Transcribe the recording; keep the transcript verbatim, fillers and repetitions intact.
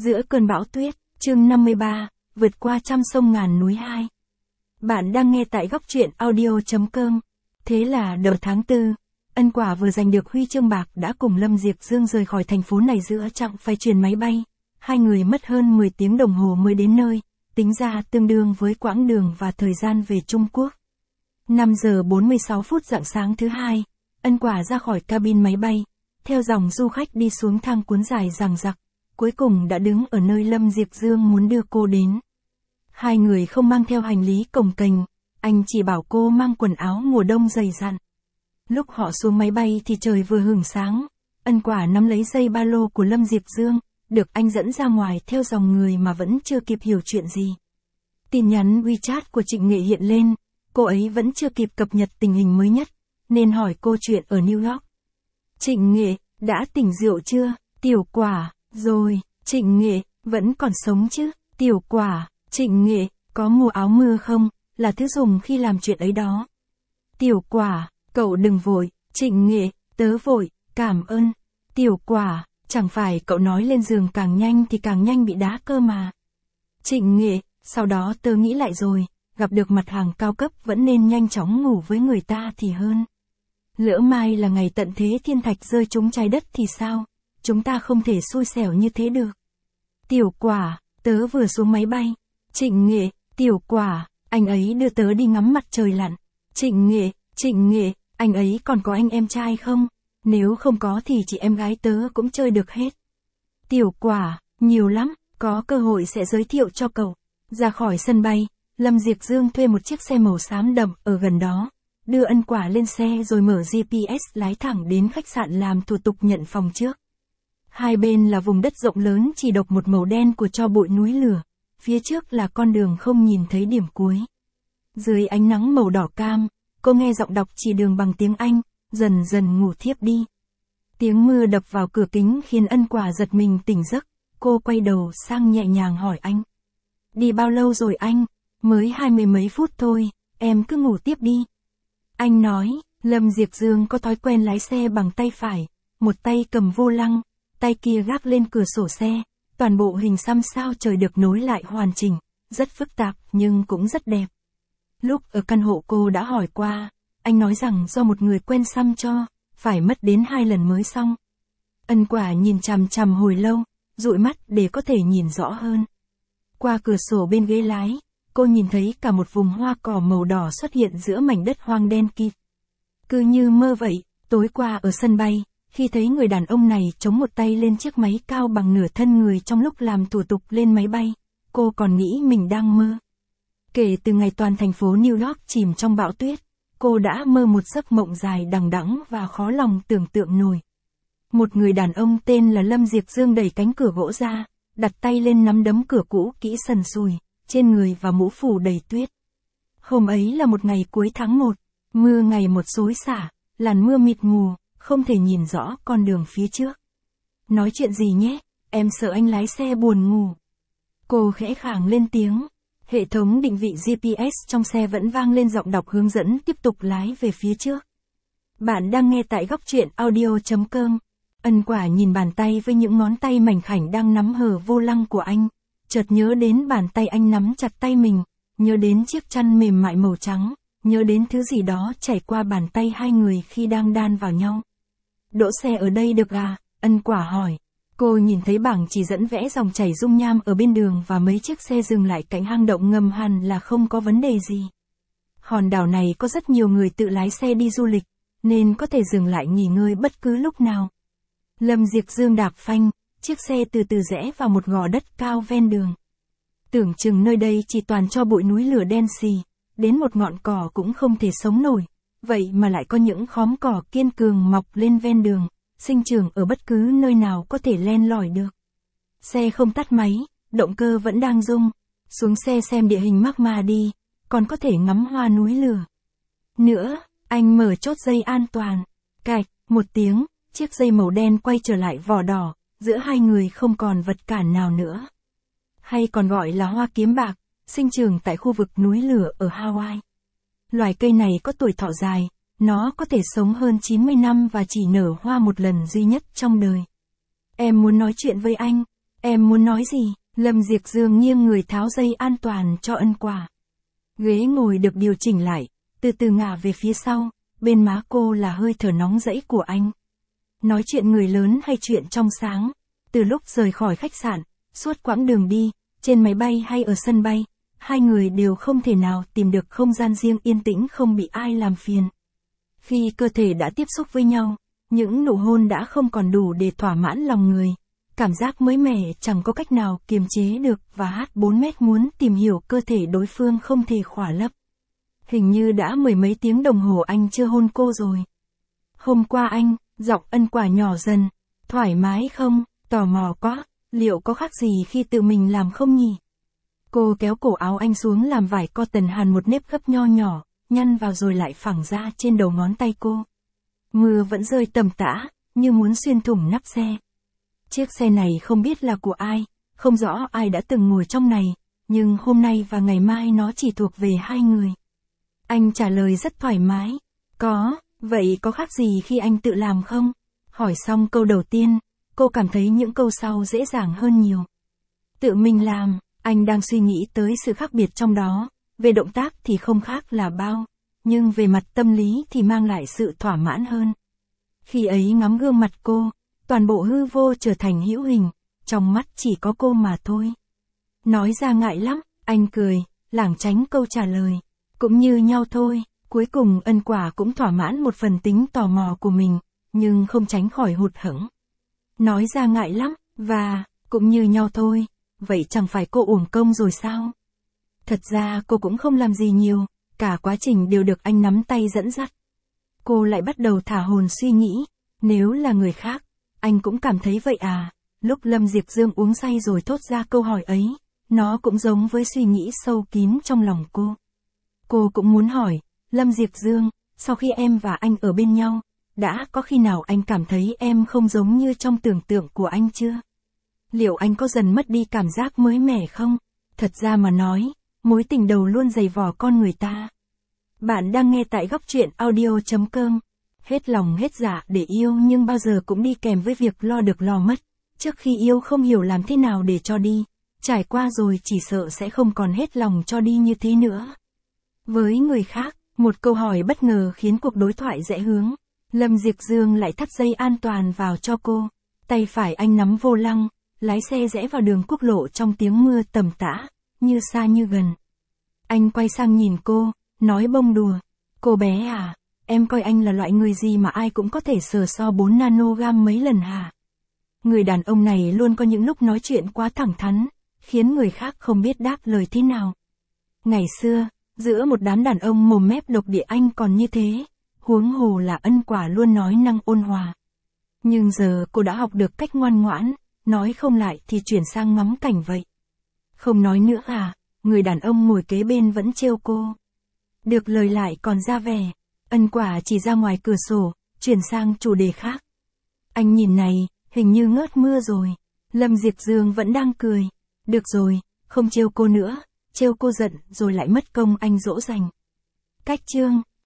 Giữa cơn bão tuyết, chương năm mươi ba, vượt qua trăm sông ngàn núi hai. Bạn đang nghe tại góc truyện audio chấm com. Thế là đầu tháng tư, Ân Quả vừa giành được huy chương bạc đã cùng Lâm Diệp Dương rời khỏi thành phố này giữa chặng phải chuyển máy bay. Hai người mất hơn mười tiếng đồng hồ mới đến nơi, tính ra tương đương với quãng đường và thời gian về Trung Quốc. năm giờ bốn mươi sáu phút rạng sáng thứ hai, Ân Quả ra khỏi cabin máy bay, theo dòng du khách đi xuống thang cuốn dài dằng dặc, cuối cùng đã đứng ở nơi Lâm Diệp Dương muốn đưa cô đến. Hai người không mang theo hành lý cồng kềnh, anh chỉ bảo cô mang quần áo mùa đông dày dặn. Lúc họ xuống máy bay thì trời vừa hửng sáng, Ân Quả nắm lấy dây ba lô của Lâm Diệp Dương, được anh dẫn ra ngoài theo dòng người mà vẫn chưa kịp hiểu chuyện gì. Tin nhắn WeChat của Trịnh Nghệ hiện lên, cô ấy vẫn chưa kịp cập nhật tình hình mới nhất, nên hỏi cô chuyện ở New York. Trịnh Nghệ, đã tỉnh rượu chưa? Tiểu Quả, rồi, Trịnh Nghệ, vẫn còn sống chứ? Tiểu Quả, Trịnh Nghệ, có mua áo mưa không? Là thứ dùng khi làm chuyện ấy đó. Tiểu Quả, cậu đừng vội, Trịnh Nghệ, tớ vội, cảm ơn. Tiểu Quả, chẳng phải cậu nói lên giường càng nhanh thì càng nhanh bị đá cơ mà. Trịnh Nghệ, sau đó tớ nghĩ lại rồi, gặp được mặt hàng cao cấp vẫn nên nhanh chóng ngủ với người ta thì hơn. Lỡ mai là ngày tận thế thiên thạch rơi trúng trái đất thì sao? Chúng ta không thể xui xẻo như thế được. Tiểu Quả, tớ vừa xuống máy bay. Trịnh Nghệ, Tiểu Quả, anh ấy đưa tớ đi ngắm mặt trời lặn. Trịnh Nghệ, Trịnh Nghệ, anh ấy còn có anh em trai không? Nếu không có thì chị em gái tớ cũng chơi được hết. Tiểu Quả, nhiều lắm, có cơ hội sẽ giới thiệu cho cậu. Ra khỏi sân bay, Lâm Diệp Dương thuê một chiếc xe màu xám đậm ở gần đó, đưa Ân Quả lên xe rồi mở giê pê ét lái thẳng đến khách sạn làm thủ tục nhận phòng trước. Hai bên là vùng đất rộng lớn chỉ độc một màu đen của tro bụi núi lửa, phía trước là con đường không nhìn thấy điểm cuối. Dưới ánh nắng màu đỏ cam, cô nghe giọng đọc chỉ đường bằng tiếng Anh, dần dần ngủ thiếp đi. Tiếng mưa đập vào cửa kính khiến Ân Quả giật mình tỉnh giấc, cô quay đầu sang nhẹ nhàng hỏi anh. Đi bao lâu rồi anh? Mới hai mươi mấy phút thôi, em cứ ngủ tiếp đi. Anh nói, Lâm Diệp Dương có thói quen lái xe bằng tay phải, một tay cầm vô lăng, tay kia gác lên cửa sổ xe, toàn bộ hình xăm sao trời được nối lại hoàn chỉnh, rất phức tạp nhưng cũng rất đẹp. Lúc ở căn hộ cô đã hỏi qua, anh nói rằng do một người quen xăm cho, phải mất đến hai lần mới xong. Ân Quả nhìn chằm chằm hồi lâu, dụi mắt để có thể nhìn rõ hơn. Qua cửa sổ bên ghế lái, cô nhìn thấy cả một vùng hoa cỏ màu đỏ xuất hiện giữa mảnh đất hoang đen kịt. Cứ như mơ vậy, tối qua ở sân bay, khi thấy người đàn ông này chống một tay lên chiếc máy cao bằng nửa thân người trong lúc làm thủ tục lên máy bay, cô còn nghĩ mình đang mơ. Kể từ ngày toàn thành phố New York chìm trong bão tuyết, cô đã mơ một giấc mộng dài đằng đẵng và khó lòng tưởng tượng nổi. Một người đàn ông tên là Lâm Diệp Dương đẩy cánh cửa gỗ ra, đặt tay lên nắm đấm cửa cũ kỹ sần sùi, trên người và mũ phủ đầy tuyết. Hôm ấy là một ngày cuối tháng một, mưa ngày một xối xả, làn mưa mịt mù, không thể nhìn rõ con đường phía trước. Nói chuyện gì nhé, em sợ anh lái xe buồn ngủ. Cô khẽ khàng lên tiếng. Hệ thống định vị giê pê ét trong xe vẫn vang lên giọng đọc hướng dẫn tiếp tục lái về phía trước. Bạn đang nghe tại góc truyện audio chấm com. Ân Quả nhìn bàn tay với những ngón tay mảnh khảnh đang nắm hờ vô lăng của anh, chợt nhớ đến bàn tay anh nắm chặt tay mình, nhớ đến chiếc chăn mềm mại màu trắng, nhớ đến thứ gì đó chảy qua bàn tay hai người khi đang đan vào nhau. Đỗ xe ở đây được à? Ân Quả hỏi. Cô nhìn thấy bảng chỉ dẫn vẽ dòng chảy dung nham ở bên đường và mấy chiếc xe dừng lại cạnh hang động ngầm hẳn là không có vấn đề gì. Hòn đảo này có rất nhiều người tự lái xe đi du lịch, nên có thể dừng lại nghỉ ngơi bất cứ lúc nào. Lâm Diệp Dương đạp phanh, chiếc xe từ từ rẽ vào một gò đất cao ven đường. Tưởng chừng nơi đây chỉ toàn cho bụi núi lửa đen xì, đến một ngọn cỏ cũng không thể sống nổi, vậy mà lại có những khóm cỏ kiên cường mọc lên ven đường, sinh trưởng ở bất cứ nơi nào có thể len lỏi được. Xe không tắt máy, động cơ vẫn đang rung, xuống xe xem địa hình magma đi, còn có thể ngắm hoa núi lửa. Nữa, anh mở chốt dây an toàn, cạch, một tiếng, chiếc dây màu đen quay trở lại vỏ đỏ, giữa hai người không còn vật cản nào nữa. Hay còn gọi là hoa kiếm bạc, sinh trưởng tại khu vực núi lửa ở Hawaii. Loài cây này có tuổi thọ dài, nó có thể sống hơn chín mươi năm và chỉ nở hoa một lần duy nhất trong đời. Em muốn nói chuyện với anh. Em muốn nói gì? Lâm Diệp Dương nghiêng người tháo dây an toàn cho ân quả. Ghế ngồi được điều chỉnh lại, từ từ ngả về phía sau, bên má cô là hơi thở nóng rẫy của anh. Nói chuyện người lớn hay chuyện trong sáng, từ lúc rời khỏi khách sạn, suốt quãng đường đi, trên máy bay hay ở sân bay, hai người đều không thể nào tìm được không gian riêng yên tĩnh không bị ai làm phiền. Khi cơ thể đã tiếp xúc với nhau, những nụ hôn đã không còn đủ để thỏa mãn lòng người. Cảm giác mới mẻ chẳng có cách nào kiềm chế được và hát bốn mét muốn tìm hiểu cơ thể đối phương không thể khỏa lấp. Hình như đã mười mấy tiếng đồng hồ anh chưa hôn cô rồi. Hôm qua anh, giọng ân quả nhỏ dần, thoải mái không, tò mò quá, liệu có khác gì khi tự mình làm không nhỉ? Cô kéo cổ áo anh xuống làm vải cotton hàn một nếp gấp nho nhỏ, nhăn vào rồi lại phẳng ra trên đầu ngón tay cô. Mưa vẫn rơi tầm tã, như muốn xuyên thủng nắp xe. Chiếc xe này không biết là của ai, không rõ ai đã từng ngồi trong này, nhưng hôm nay và ngày mai nó chỉ thuộc về hai người. Anh trả lời rất thoải mái. Có, vậy có khác gì khi anh tự làm không? Hỏi xong câu đầu tiên, cô cảm thấy những câu sau dễ dàng hơn nhiều. Tự mình làm, anh đang suy nghĩ tới sự khác biệt trong đó, về động tác thì không khác là bao, nhưng về mặt tâm lý thì mang lại sự thỏa mãn hơn. Khi ấy ngắm gương mặt cô, toàn bộ hư vô trở thành hữu hình, trong mắt chỉ có cô mà thôi. Nói ra ngại lắm, anh cười, lảng tránh câu trả lời. Cũng như nhau thôi, cuối cùng ân quả cũng thỏa mãn một phần tính tò mò của mình, nhưng không tránh khỏi hụt hẫng. Nói ra ngại lắm, và, cũng như nhau thôi, vậy chẳng phải cô uổng công rồi sao? Thật ra cô cũng không làm gì nhiều, cả quá trình đều được anh nắm tay dẫn dắt. Cô lại bắt đầu thả hồn suy nghĩ, nếu là người khác, anh cũng cảm thấy vậy à? Lúc Lâm Diệp Dương uống say rồi thốt ra câu hỏi ấy, nó cũng giống với suy nghĩ sâu kín trong lòng cô. Cô cũng muốn hỏi, Lâm Diệp Dương, sau khi em và anh ở bên nhau, đã có khi nào anh cảm thấy em không giống như trong tưởng tượng của anh chưa? Liệu anh có dần mất đi cảm giác mới mẻ không? Thật ra mà nói, mối tình đầu luôn dày vò con người ta. Bạn đang nghe tại góc truyện audio chấm com. Hết lòng hết dạ để yêu nhưng bao giờ cũng đi kèm với việc lo được lo mất. Trước khi yêu không hiểu làm thế nào để cho đi. Trải qua rồi chỉ sợ sẽ không còn hết lòng cho đi như thế nữa. Với người khác, một câu hỏi bất ngờ khiến cuộc đối thoại rẽ hướng. Lâm Diệp Dương lại thắt dây an toàn vào cho cô. Tay phải anh nắm vô lăng, lái xe rẽ vào đường quốc lộ trong tiếng mưa tầm tã, như xa như gần. Anh quay sang nhìn cô, nói bông đùa. Cô bé à, em coi anh là loại người gì mà ai cũng có thể sờ so bốn nanogam mấy lần hả? Người đàn ông này luôn có những lúc nói chuyện quá thẳng thắn, khiến người khác không biết đáp lời thế nào. Ngày xưa, giữa một đám đàn ông mồm mép độc địa anh còn như thế, huống hồ là ân quả luôn nói năng ôn hòa. Nhưng giờ cô đã học được cách ngoan ngoãn, nói không lại thì chuyển sang ngắm cảnh vậy. Không nói nữa à, người đàn ông ngồi kế bên vẫn trêu cô. Được lời lại còn ra vẻ, ân quả chỉ ra ngoài cửa sổ, chuyển sang chủ đề khác. Anh nhìn này, hình như ngớt mưa rồi. Lâm Diệp Dương vẫn đang cười. Được rồi, không trêu cô nữa, trêu cô giận rồi lại mất công anh dỗ dành. Cách chương